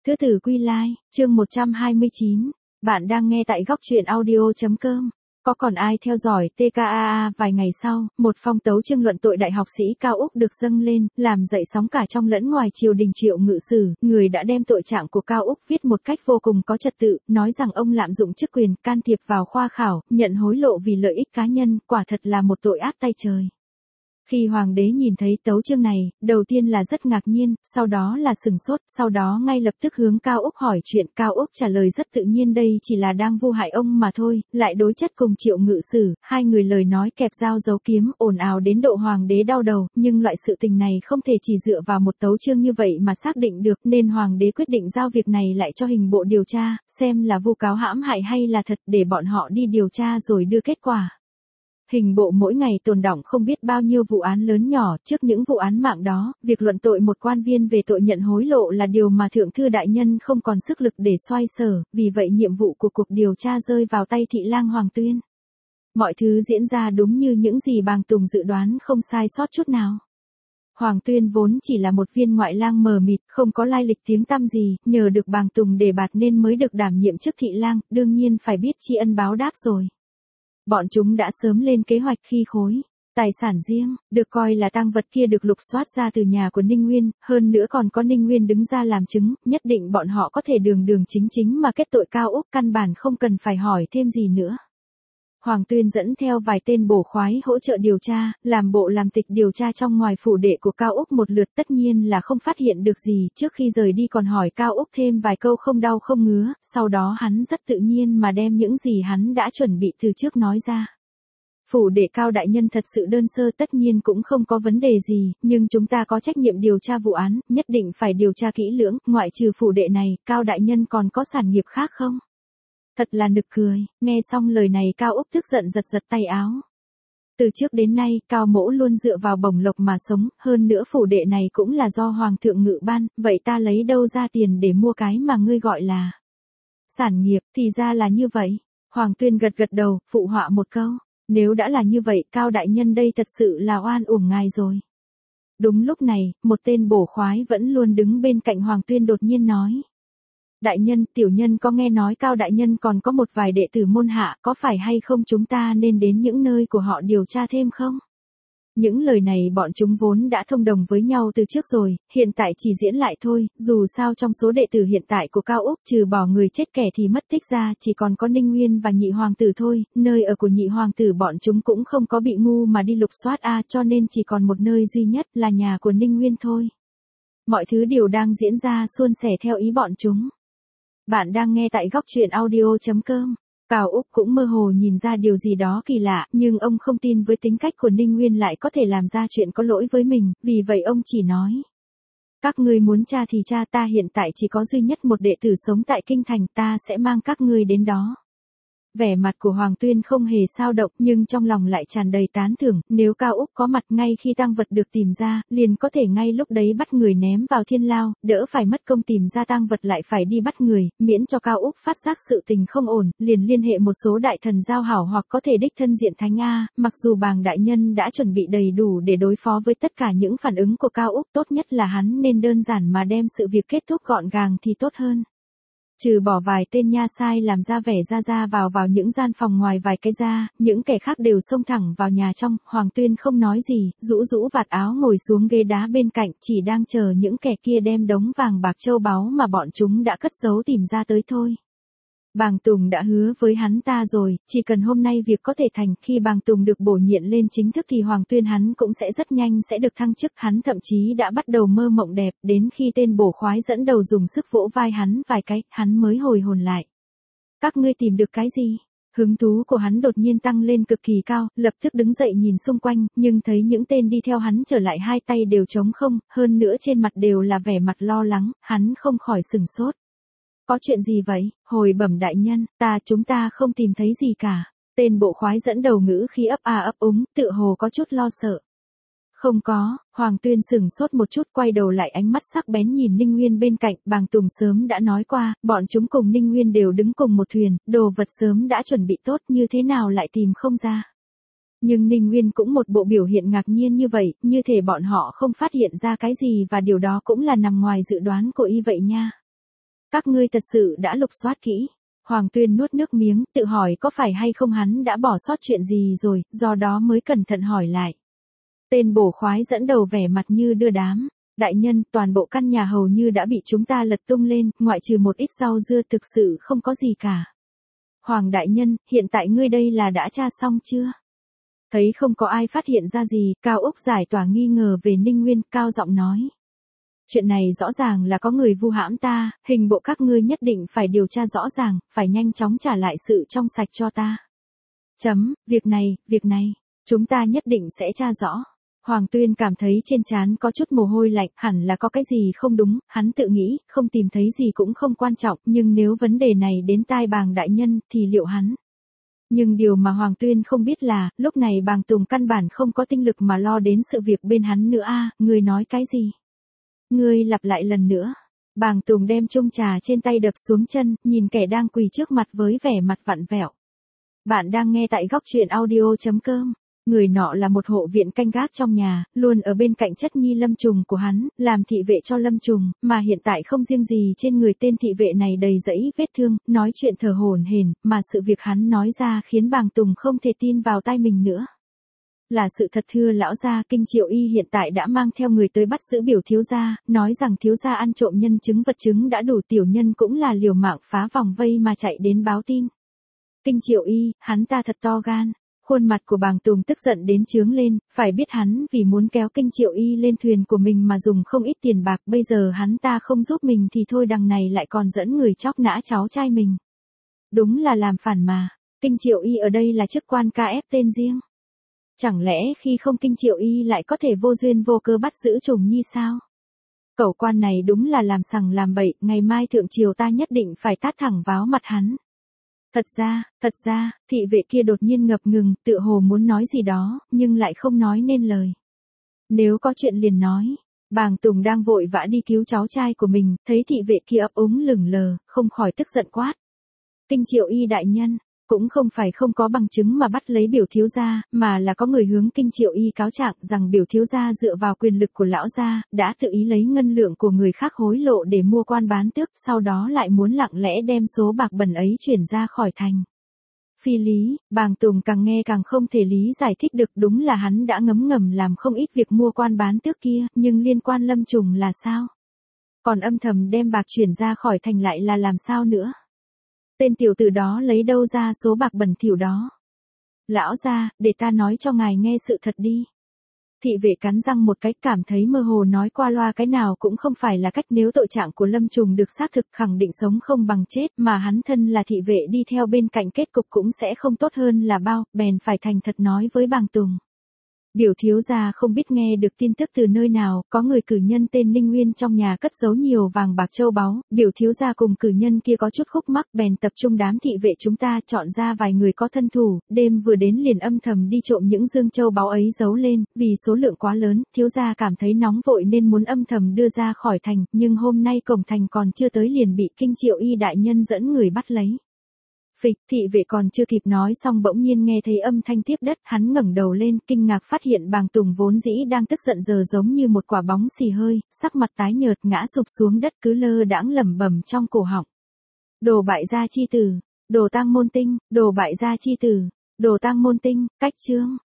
Thứ tử quy lai, chương 129. Bạn đang nghe tại góc truyện audio.com. Có còn ai theo dõi TKAA vài ngày sau, một phong tấu chương luận tội đại học sĩ Cao Úc được dâng lên, làm dậy sóng cả trong lẫn ngoài triều đình. Triệu Ngự Sử, người đã đem tội trạng của Cao Úc viết một cách vô cùng có trật tự, nói rằng ông lạm dụng chức quyền, can thiệp vào khoa khảo, nhận hối lộ vì lợi ích cá nhân, quả thật là một tội ác tay trời. Khi hoàng đế nhìn thấy tấu chương này, đầu tiên là rất ngạc nhiên, sau đó là sừng sốt, sau đó ngay lập tức hướng Cao Úc hỏi chuyện. Cao Úc trả lời rất tự nhiên, đây chỉ là đang vu hại ông mà thôi, lại đối chất cùng Triệu Ngự Sử, hai người lời nói kẹp dao giấu kiếm, ồn ào đến độ hoàng đế đau đầu, nhưng loại sự tình này không thể chỉ dựa vào một tấu chương như vậy mà xác định được, nên hoàng đế quyết định giao việc này lại cho hình bộ điều tra, xem là vu cáo hãm hại hay là thật, để bọn họ đi điều tra rồi đưa kết quả. Hình bộ mỗi ngày tồn đọng không biết bao nhiêu vụ án lớn nhỏ, trước những vụ án mạng đó, việc luận tội một quan viên về tội nhận hối lộ là điều mà thượng thư đại nhân không còn sức lực để xoay sở, vì vậy nhiệm vụ của cuộc điều tra rơi vào tay thị lang Hoàng Tuyên. Mọi thứ diễn ra đúng như những gì Bàng Tùng dự đoán, không sai sót chút nào. Hoàng Tuyên vốn chỉ là một viên ngoại lang mờ mịt, không có lai lịch tiếng tăm gì, nhờ được Bàng Tùng đề bạt nên mới được đảm nhiệm chức thị lang, đương nhiên phải biết tri ân báo đáp rồi. Bọn chúng đã sớm lên kế hoạch khi khối tài sản riêng, được coi là tang vật kia được lục soát ra từ nhà của Ninh Nguyên, hơn nữa còn có Ninh Nguyên đứng ra làm chứng, nhất định bọn họ có thể đường đường chính chính mà kết tội Cao Úc, căn bản không cần phải hỏi thêm gì nữa. Hoàng Tuyên dẫn theo vài tên bổ khoái hỗ trợ điều tra, làm bộ làm tịch điều tra trong ngoài phủ đệ của Cao Úc một lượt, tất nhiên là không phát hiện được gì, trước khi rời đi còn hỏi Cao Úc thêm vài câu không đau không ngứa, sau đó hắn rất tự nhiên mà đem những gì hắn đã chuẩn bị từ trước nói ra. Phủ đệ Cao đại nhân thật sự đơn sơ, tất nhiên cũng không có vấn đề gì, nhưng chúng ta có trách nhiệm điều tra vụ án, nhất định phải điều tra kỹ lưỡng, ngoại trừ phủ đệ này, Cao đại nhân còn có sản nghiệp khác không? Thật là nực cười, nghe xong lời này Cao Úc tức giận giật giật tay áo. Từ trước đến nay, Cao mỗ luôn dựa vào bổng lộc mà sống, hơn nữa phủ đệ này cũng là do Hoàng thượng ngự ban, vậy ta lấy đâu ra tiền để mua cái mà ngươi gọi là sản nghiệp, thì ra là như vậy. Hoàng Tuyên gật gật đầu, phụ họa một câu, nếu đã là như vậy, Cao đại nhân đây thật sự là oan uổng ngài rồi. Đúng lúc này, một tên bổ khoái vẫn luôn đứng bên cạnh Hoàng Tuyên đột nhiên nói. Đại nhân, tiểu nhân có nghe nói Cao đại nhân còn có một vài đệ tử môn hạ, có phải hay không chúng ta nên đến những nơi của họ điều tra thêm không? Những lời này bọn chúng vốn đã thông đồng với nhau từ trước rồi, hiện tại chỉ diễn lại thôi, dù sao trong số đệ tử hiện tại của Cao Úc trừ bỏ người chết kẻ thì mất tích ra, chỉ còn có Ninh Nguyên và nhị hoàng tử thôi, nơi ở của nhị hoàng tử bọn chúng cũng không có bị ngu mà đi lục soát cho nên chỉ còn một nơi duy nhất là nhà của Ninh Nguyên thôi. Mọi thứ đều đang diễn ra suôn sẻ theo ý bọn chúng. Bạn đang nghe tại góc truyện audio.com. Cao Úc cũng mơ hồ nhìn ra điều gì đó kỳ lạ, nhưng ông không tin với tính cách của Ninh Nguyên lại có thể làm ra chuyện có lỗi với mình, vì vậy ông chỉ nói. Các ngươi muốn tra thì tra, ta hiện tại chỉ có duy nhất một đệ tử sống tại Kinh Thành, ta sẽ mang các ngươi đến đó. Vẻ mặt của Hoàng Tuyên không hề sao động, nhưng trong lòng lại tràn đầy tán thưởng, nếu Cao Úc có mặt ngay khi tang vật được tìm ra, liền có thể ngay lúc đấy bắt người ném vào thiên lao, đỡ phải mất công tìm ra tang vật lại phải đi bắt người, miễn cho Cao Úc phát giác sự tình không ổn, liền liên hệ một số đại thần giao hảo hoặc có thể đích thân diện thánh mặc dù Bàng đại nhân đã chuẩn bị đầy đủ để đối phó với tất cả những phản ứng của Cao Úc, tốt nhất là hắn nên đơn giản mà đem sự việc kết thúc gọn gàng thì tốt hơn. Trừ bỏ vài tên nha sai làm ra vẻ ra vào những gian phòng ngoài vài cái ra, những kẻ khác đều xông thẳng vào nhà trong, Hoàng Tuyên không nói gì, rũ vạt áo ngồi xuống ghế đá bên cạnh, chỉ đang chờ những kẻ kia đem đống vàng bạc châu báu mà bọn chúng đã cất giấu tìm ra tới thôi. Bàng Tùng đã hứa với hắn ta rồi, chỉ cần hôm nay việc có thể thành, khi Bàng Tùng được bổ nhiệm lên chính thức thì Hoàng Tuyên hắn cũng sẽ rất nhanh sẽ được thăng chức, hắn thậm chí đã bắt đầu mơ mộng đẹp, đến khi tên bổ khoái dẫn đầu dùng sức vỗ vai hắn vài cái, hắn mới hồi hồn lại. Các ngươi tìm được cái gì? Hứng thú của hắn đột nhiên tăng lên cực kỳ cao, lập tức đứng dậy nhìn xung quanh, nhưng thấy những tên đi theo hắn trở lại hai tay đều trống không, hơn nữa trên mặt đều là vẻ mặt lo lắng, hắn không khỏi sửng sốt. Có chuyện gì vậy? Hồi bẩm đại nhân, chúng ta không tìm thấy gì cả. Tên bộ khoái dẫn đầu ngữ khi ấp úng, tựa hồ có chút lo sợ. Không có, Hoàng Tuyên sửng sốt một chút, quay đầu lại, ánh mắt sắc bén nhìn Ninh Nguyên bên cạnh, Bàng Tùng sớm đã nói qua, bọn chúng cùng Ninh Nguyên đều đứng cùng một thuyền, đồ vật sớm đã chuẩn bị tốt, như thế nào lại tìm không ra. Nhưng Ninh Nguyên cũng một bộ biểu hiện ngạc nhiên như vậy, như thể bọn họ không phát hiện ra cái gì và điều đó cũng là nằm ngoài dự đoán của y vậy nha. Các ngươi thật sự đã lục soát kỹ. Hoàng Tuyên nuốt nước miếng, tự hỏi có phải hay không hắn đã bỏ sót chuyện gì rồi, do đó mới cẩn thận hỏi lại. Tên bổ khoái dẫn đầu vẻ mặt như đưa đám. Đại nhân, toàn bộ căn nhà hầu như đã bị chúng ta lật tung lên, ngoại trừ một ít rau dưa thực sự không có gì cả. Hoàng đại nhân, hiện tại ngươi đây là đã tra xong chưa? Thấy không có ai phát hiện ra gì, Cao Úc giải tỏa nghi ngờ về Ninh Nguyên, cao giọng nói. Chuyện này rõ ràng là có người vu hãm ta, hình bộ các ngươi nhất định phải điều tra rõ ràng, phải nhanh chóng trả lại sự trong sạch cho ta. Việc này, chúng ta nhất định sẽ tra rõ. Hoàng Tuyên cảm thấy trên trán có chút mồ hôi lạnh, hẳn là có cái gì không đúng, hắn tự nghĩ, không tìm thấy gì cũng không quan trọng, nhưng nếu vấn đề này đến tai Bàng đại nhân, thì liệu hắn? Nhưng điều mà Hoàng Tuyên không biết là, lúc này Bàng Tùng căn bản không có tinh lực mà lo đến sự việc bên hắn nữa ngươi nói cái gì? Ngươi lặp lại lần nữa. Bàng Tùng đem chung trà trên tay đập xuống chân, nhìn kẻ đang quỳ trước mặt với vẻ mặt vặn vẹo. Bạn đang nghe tại góc truyện audio.com. Người nọ là một hộ viện canh gác trong nhà, luôn ở bên cạnh chất nhi Lâm Trùng của hắn, làm thị vệ cho Lâm Trùng, mà hiện tại không riêng gì trên người tên thị vệ này đầy rẫy vết thương, nói chuyện thở hổn hển, mà sự việc hắn nói ra khiến Bàng Tùng không thể tin vào tai mình nữa. Là sự thật thưa lão gia, Kinh Triệu Y hiện tại đã mang theo người tới bắt giữ biểu thiếu gia, nói rằng thiếu gia ăn trộm nhân chứng vật chứng đã đủ, tiểu nhân cũng là liều mạng phá vòng vây mà chạy đến báo tin. Kinh Triệu Y, hắn ta thật to gan. Khuôn mặt của Bàng Tùng tức giận đến chướng lên, phải biết hắn vì muốn kéo Kinh Triệu Y lên thuyền của mình mà dùng không ít tiền bạc, bây giờ hắn ta không giúp mình thì thôi, đằng này lại còn dẫn người chóc nã cháu trai mình. Đúng là làm phản mà. Kinh Triệu Y ở đây là chức quan ca ép tên riêng. Chẳng lẽ khi không Kinh Triệu Y lại có thể vô duyên vô cớ bắt giữ Trùng Nhi sao? Cẩu quan này đúng là làm sằng làm bậy, ngày mai thượng triều ta nhất định phải tát thẳng váo mặt hắn. Thật ra, thị vệ kia đột nhiên ngập ngừng, tựa hồ muốn nói gì đó, nhưng lại không nói nên lời. Nếu có chuyện liền nói. Bàng Tùng đang vội vã đi cứu cháu trai của mình, thấy thị vệ kia ấp úng lửng lờ, không khỏi tức giận quát. Kinh Triệu Y đại nhân, cũng không phải không có bằng chứng mà bắt lấy biểu thiếu gia, mà là có người hướng Kinh Triệu Y cáo trạng rằng biểu thiếu gia dựa vào quyền lực của lão gia, đã tự ý lấy ngân lượng của người khác hối lộ để mua quan bán tước, sau đó lại muốn lặng lẽ đem số bạc bẩn ấy chuyển ra khỏi thành. Phi lý, Bàng Tùng càng nghe càng không thể lý giải thích được, đúng là hắn đã ngấm ngầm làm không ít việc mua quan bán tước kia, nhưng liên quan Lâm Trùng là sao? Còn âm thầm đem bạc chuyển ra khỏi thành lại là làm sao nữa? Tên tiểu tử đó lấy đâu ra số bạc bẩn thỉu đó? Lão gia, để ta nói cho ngài nghe sự thật đi. Thị vệ cắn răng một cái, cảm thấy mơ hồ nói qua loa cái nào cũng không phải là cách, nếu tội trạng của Lâm Trùng được xác thực khẳng định sống không bằng chết, mà hắn thân là thị vệ đi theo bên cạnh kết cục cũng sẽ không tốt hơn là bao, bèn phải thành thật nói với Bàng Tùng. Biểu thiếu gia không biết nghe được tin tức từ nơi nào, có người cử nhân tên Ninh Nguyên trong nhà cất giấu nhiều vàng bạc châu báu, biểu thiếu gia cùng cử nhân kia có chút khúc mắc, bèn tập trung đám thị vệ chúng ta, chọn ra vài người có thân thủ, đêm vừa đến liền âm thầm đi trộm những dương châu báu ấy giấu lên, vì số lượng quá lớn, thiếu gia cảm thấy nóng vội nên muốn âm thầm đưa ra khỏi thành, nhưng hôm nay cổng thành còn chưa tới liền bị Kinh Triệu Y đại nhân dẫn người bắt lấy. Phịch, thị vệ còn chưa kịp nói xong bỗng nhiên nghe thấy âm thanh tiếp đất, hắn ngẩng đầu lên, kinh ngạc phát hiện Bàng Tùng vốn dĩ đang tức giận giờ giống như một quả bóng xì hơi, sắc mặt tái nhợt ngã sụp xuống đất, cứ lơ đãng lẩm bẩm trong cổ họng. Đồ bại gia chi tử, đồ tang môn tinh, đồ bại gia chi tử, đồ tang môn tinh, cách chương.